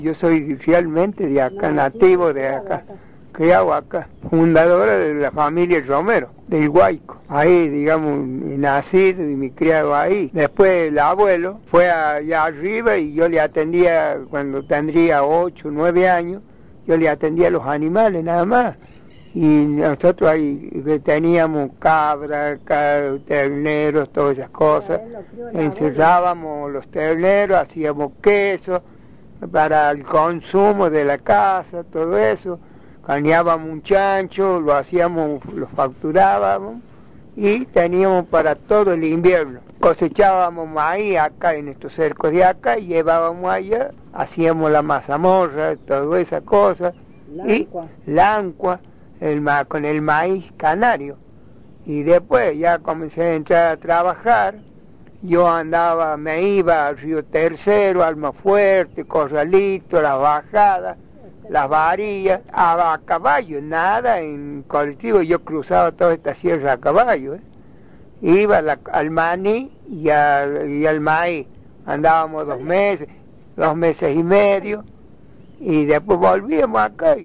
Yo soy realmente de acá, nativo de acá, criado acá, fundadora de la familia Romero, del Guayco. Ahí, digamos, nacido y me criado ahí. Después el abuelo fue allá arriba y yo le atendía, cuando tendría 8, 9 años, yo le atendía a los animales nada más. Y nosotros ahí teníamos cabras, terneros, todas esas cosas. Encerrábamos los terneros, hacíamos queso para el consumo de la casa, todo eso. Cañábamos un chancho, lo hacíamos, lo facturábamos y teníamos para todo el invierno. Cosechábamos maíz acá en estos cercos de acá y llevábamos allá, hacíamos la mazamorra, toda esa cosa. Y lancua, con el maíz canario. Y después ya comencé a entrar a trabajar. Yo me iba al Río Tercero, Almafuerte, Corralito, Las Bajadas, Las Varillas, a caballo, nada en colectivo. Yo cruzaba toda esta sierra a caballo. Iba al maní y al maíz. Andábamos 2 meses y medio, y después volvíamos acá.